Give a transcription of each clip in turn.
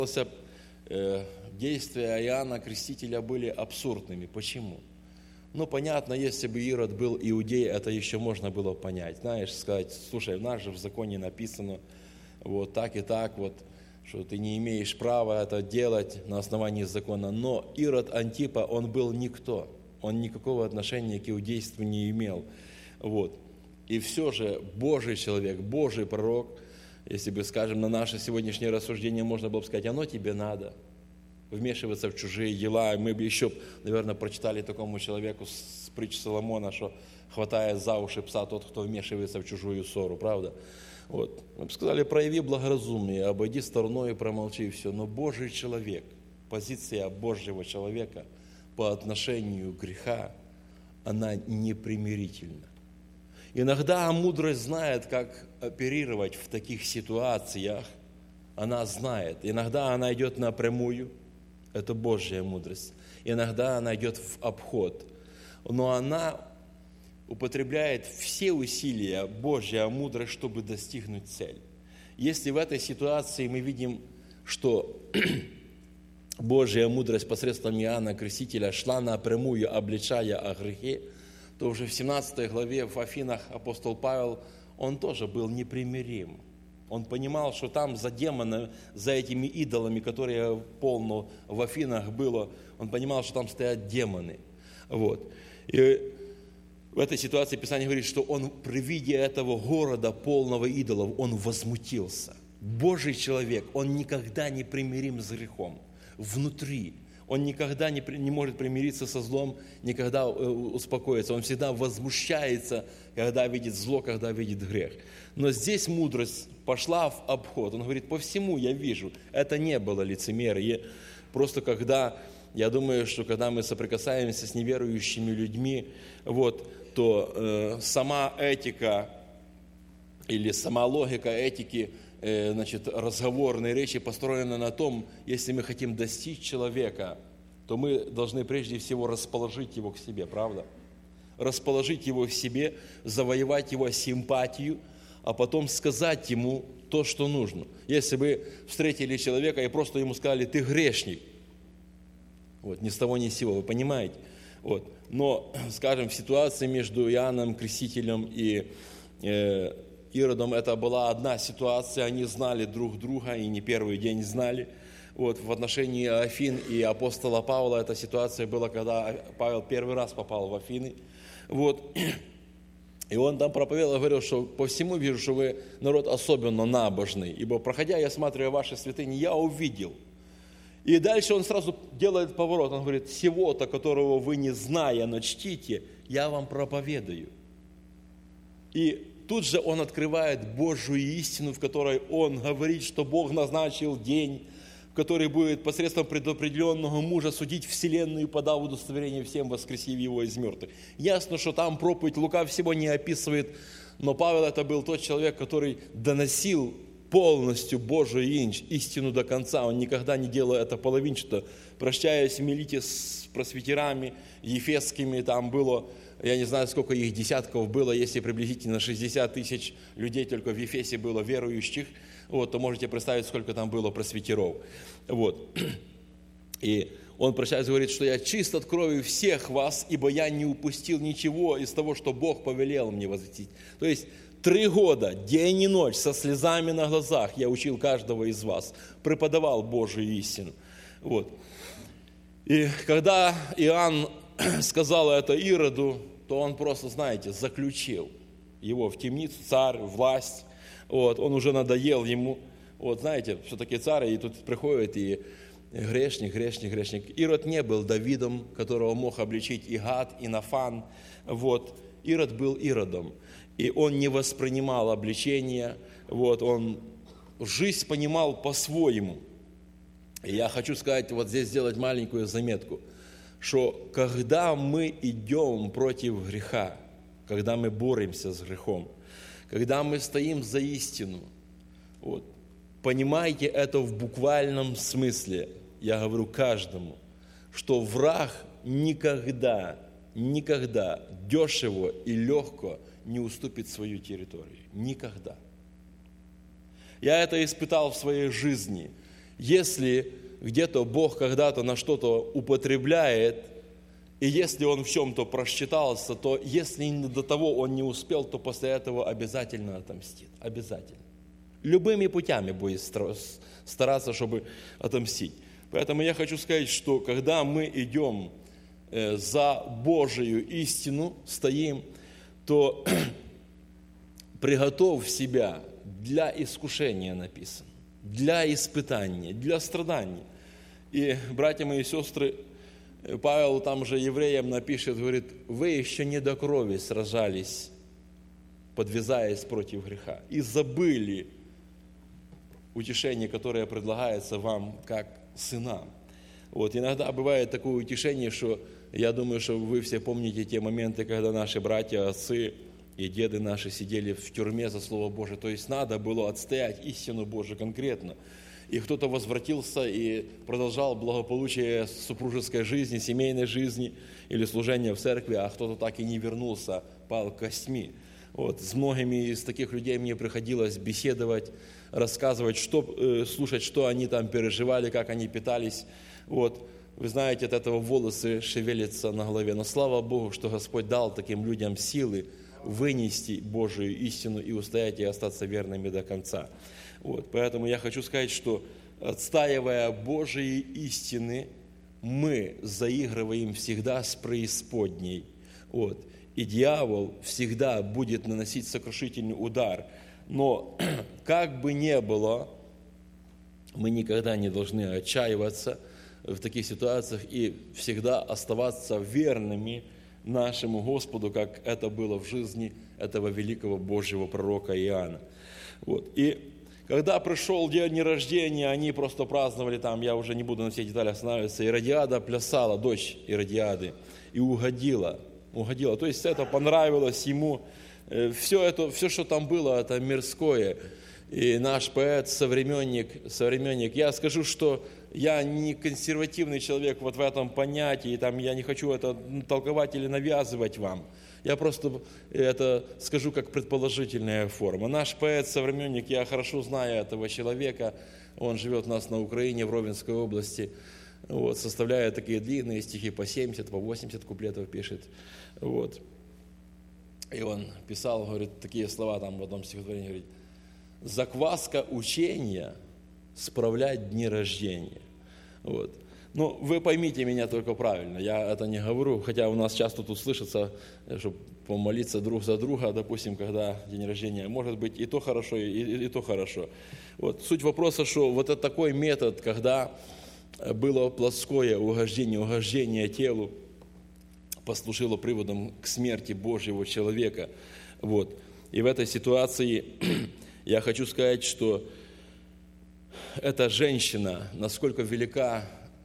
Действия Иоанна Крестителя были абсурдными. Почему? Ну, понятно, если бы Ирод был иудей, это еще можно было понять. Знаешь, сказать, слушай, у нас же в законе написано вот так и так, вот, что ты не имеешь права это делать на основании закона. Но Ирод Антипа, он был никто. Он никакого отношения к иудейству не имел. Вот. И все же Божий человек, Божий пророк, если бы, скажем, на наше сегодняшнее рассуждение можно было бы сказать, оно тебе надо. Вмешиваться в чужие дела. Мы бы еще, наверное, прочитали такому человеку с притч Соломона, что хватает за уши пса тот, кто вмешивается в чужую ссору, правда? Вот. Мы бы сказали, прояви благоразумие, обойди стороной и промолчи, и все. Но Божий человек, позиция Божьего человека по отношению к греха, она непримирительна. Иногда мудрость знает, как оперировать в таких ситуациях. Она знает. Иногда она идет напрямую. Это Божья мудрость. Иногда она идет в обход. Но она употребляет все усилия, Божья мудрость, чтобы достигнуть цели. Если в этой ситуации мы видим, что Божья мудрость посредством Иоанна Крестителя шла напрямую, обличая о грехе, то уже в 17 главе в Афинах апостол Павел, он тоже был непримирим. Он понимал, что там за демонами, за этими идолами, которые полно в Афинах было, он понимал, что там стоят демоны. Вот. И в этой ситуации Писание говорит, что он при виде этого города полного идолов, он возмутился. Божий человек, он никогда не примирим с грехом. Внутри. Он никогда не может примириться со злом, никогда успокоиться. Он всегда возмущается, когда видит зло, когда видит грех. Но здесь мудрость пошла в обход. Он говорит, по всему я вижу. Это не было лицемерие. Просто я думаю, что когда мы соприкасаемся с неверующими людьми, вот, то сама этика или сама логика этики, разговорной речи построена на том, если мы хотим достичь человека, то мы должны прежде всего расположить его к себе, правда? Расположить его к себе, завоевать его симпатию, а потом сказать ему то, что нужно. Если вы встретили человека и просто ему сказали, ты грешник, вот, ни с того ни с сего, вы понимаете? Вот. Но, скажем, в ситуации между Иоанном Крестителем и Иродом это была одна ситуация, они знали друг друга и не первый день знали. Вот, в отношении Афин и апостола Павла эта ситуация была, когда Павел первый раз попал в Афины. Вот. И он там проповедовал, говорил, что по всему вижу, что вы народ особенно набожный, ибо проходя и осматривая ваши святыни, я увидел. И дальше он сразу делает поворот, он говорит, сего-то, которого вы не зная, но чтите, я вам проповедую. И тут же он открывает Божью истину, в которой он говорит, что Бог назначил день, в который будет посредством предопределенного мужа судить вселенную, подав удостоверение всем, воскресив его из мертвых. Ясно, что там проповедь Лука всего не описывает, но Павел это был тот человек, который доносил полностью Божию истину до конца. Он никогда не делал это половинчато. Прощаясь в Милите с просветерами ефесскими, там было, я не знаю, сколько их десятков было, если приблизительно 60 тысяч людей только в Ефесе было верующих, вот, то можете представить, сколько там было просветеров. Вот. И он прощаясь говорит, что я чист от крови всех вас, ибо я не упустил ничего из того, что Бог повелел мне возвестить. То есть 3 года, день и ночь, со слезами на глазах я учил каждого из вас, преподавал Божию истину. Вот. И когда Иоанн сказал это Ироду, то он просто, знаете, заключил его в темницу, царь, власть. Вот, он уже надоел ему. Вот, знаете, все-таки царь, и тут приходит и грешник. Ирод не был Давидом, которого мог обличить и Гад, и Нафан. Вот, Ирод был Иродом. И он не воспринимал обличения, вот, он жизнь понимал по-своему. И я хочу сказать, вот здесь сделать маленькую заметку, что когда мы идем против греха, когда мы боремся с грехом, когда мы стоим за истину, вот, понимайте это в буквальном смысле, я говорю каждому, что враг никогда дешево и легко не уступит свою территорию. Никогда. Я это испытал в своей жизни. если где-то Бог когда-то на что-то употребляет, и если он в чем-то просчитался, то если до того он не успел, то после этого обязательно отомстит. Обязательно. Любыми путями будет стараться, чтобы отомстить. Поэтому я хочу сказать, что когда мы идем за Божию истину, стоим, то приготовь себя для искушения, написано, для испытания, для страданий. И, братья мои и сестры, Павел там же евреям напишет, говорит, вы еще не до крови сражались, подвязаясь против греха, и забыли утешение, которое предлагается вам как сынам. Вот, иногда бывает такое утешение, что я думаю, что вы все помните те моменты, когда наши братья, отцы и деды наши сидели в тюрьме за Слово Божие. То есть надо было отстоять истину Божию конкретно. И кто-то возвратился и продолжал благополучие супружеской жизни, семейной жизни или служения в церкви, а кто-то так и не вернулся, пал костьми. Вот, с многими из таких людей мне приходилось беседовать, рассказывать, слушать, что они там переживали, как они питались. Вот, вы знаете, от этого волосы шевелятся на голове. Но слава Богу, что Господь дал таким людям силы вынести Божию истину и устоять и остаться верными до конца. Вот, поэтому я хочу сказать, что отстаивая Божьи истины, мы заигрываем всегда с преисподней. Вот. И дьявол всегда будет наносить сокрушительный удар. Но как бы ни было, мы никогда не должны отчаиваться в таких ситуациях и всегда оставаться верными нашему Господу, как это было в жизни этого великого Божьего пророка Иоанна. Вот. И когда пришел день рождения, они просто праздновали там, я уже не буду на все детали останавливаться, Иродиада плясала, дочь Иродиады, и угодила. То есть это понравилось ему. Все, что там было, это мирское. И наш поэт, современник, я скажу, что я не консервативный человек вот в этом понятии, там, я не хочу это толковать или навязывать вам. Я просто это скажу как предположительная форма. Наш поэт-современник, я хорошо знаю этого человека, он живет у нас на Украине, в Ровенской области, вот, составляет такие длинные стихи, по 70, по 80 куплетов пишет. Вот. И он писал, говорит, такие слова там в одном стихотворении, говорит, «Закваска учения справлять дни рождения». Вот. Ну, вы поймите меня только правильно, я это не говорю, хотя у нас часто тут слышится, чтобы помолиться друг за друга, допустим, когда день рождения, может быть, и то хорошо, и то хорошо. Вот. Суть вопроса, что вот это такой метод, когда было плотское угождение телу, послужило приводом к смерти Божьего человека. Вот. И в этой ситуации я хочу сказать, что эта женщина, насколько велика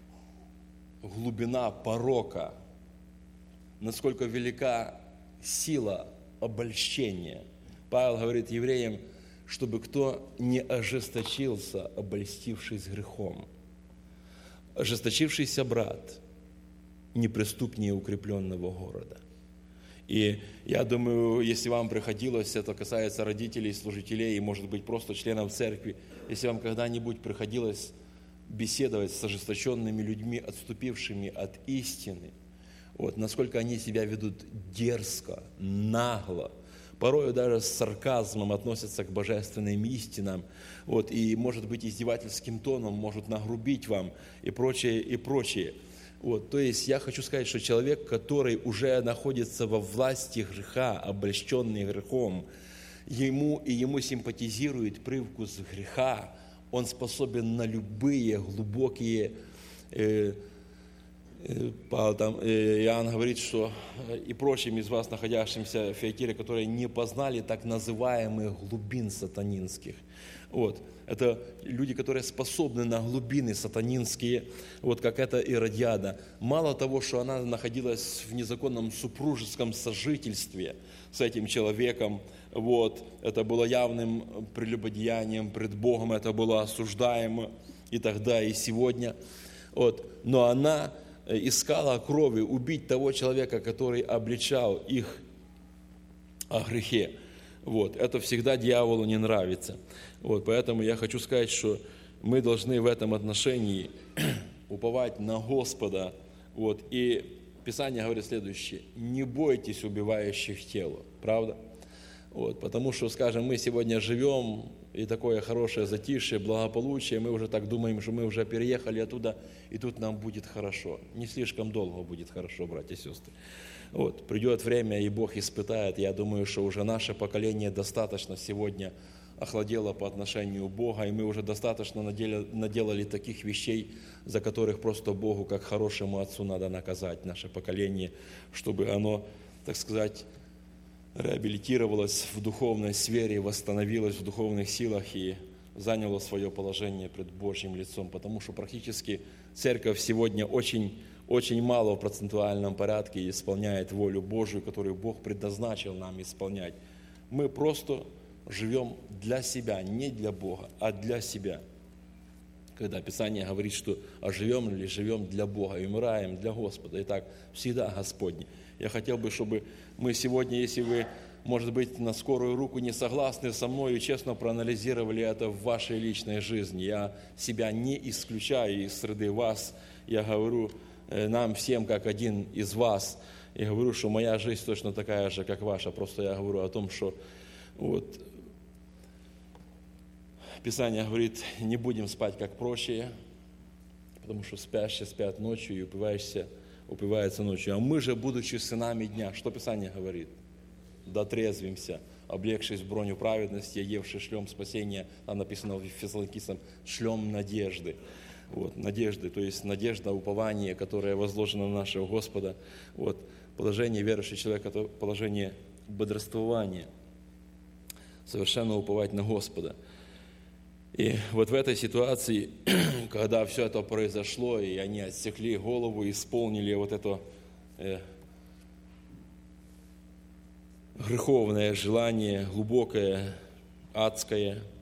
глубина порока, насколько велика сила обольщения. Павел говорит евреям, чтобы кто не ожесточился, обольстившись грехом. Ожесточившийся брат неприступнее укрепленного города. И я думаю, если вам приходилось, это касается родителей, служителей и, может быть, просто членов церкви, если вам когда-нибудь приходилось беседовать с ожесточенными людьми, отступившими от истины, вот, насколько они себя ведут дерзко, нагло, порою даже с сарказмом относятся к божественным истинам, вот, и, может быть, издевательским тоном могут нагрубить вам и прочее, и прочее. Вот, то есть я хочу сказать, что человек, который уже находится во власти греха, обольщенный грехом, ему симпатизирует привкус греха, он способен на любые глубокие, Иоанн говорит, что и прочим из вас, находящимся в Фиатире, которые не познали так называемых глубин сатанинских. Вот. Это люди, которые способны на глубины сатанинские, вот как эта Иродиада. Мало того, что она находилась в незаконном супружеском сожительстве с этим человеком, вот, это было явным прелюбодеянием пред Богом, это было осуждаемо и тогда, и сегодня. Вот. Но она искала крови убить того человека, который обличал их о грехе. Вот. Это всегда дьяволу не нравится. Вот. Поэтому я хочу сказать, что мы должны в этом отношении уповать на Господа. Вот. И Писание говорит следующее: не бойтесь убивающих тело. Правда? Вот. Потому что, скажем, мы сегодня живем, и такое хорошее затишье, благополучие, мы уже так думаем, что мы уже переехали оттуда, и тут нам будет хорошо. Не слишком долго будет хорошо, братья и сестры. Вот. Придет время, и Бог испытает. Я думаю, что уже наше поколение достаточно сегодня охладело по отношению к Богу, и мы уже достаточно наделали таких вещей, за которых просто Богу, как хорошему Отцу, надо наказать наше поколение, чтобы оно, так сказать, реабилитировалось в духовной сфере, восстановилось в духовных силах и заняло свое положение пред Божьим лицом. Потому что практически церковь сегодня очень мало в процентуальном порядке исполняет волю Божию, которую Бог предназначил нам исполнять. Мы просто живем для себя, не для Бога, а для себя. Когда Писание говорит, что живем ли, живем для Бога и умираем для Господа. Итак, всегда Господне. Я хотел бы, чтобы мы сегодня, если вы, может быть, на скорую руку не согласны со мной, и честно проанализировали это в вашей личной жизни. Я себя не исключаю из среды вас. Я говорю нам всем, как один из вас. И говорю, что моя жизнь точно такая же, как ваша. Просто я говорю о том, что вот Писание говорит, не будем спать, как прочие, потому что спящие спят ночью и упиваются ночью. А мы же, будучи сынами дня, что Писание говорит? Дотрезвимся, облегшись в броню праведности, одевши шлем спасения, там написано в Фессалоникийцам, шлем надежды. Вот, надежды, то есть надежда, упование, которое возложено на нашего Господа. Вот, положение верующего человека, это положение бодрствования, совершенно уповать на Господа. И вот в этой ситуации, когда все это произошло, и они отсекли голову, исполнили вот это греховное желание, глубокое, адское,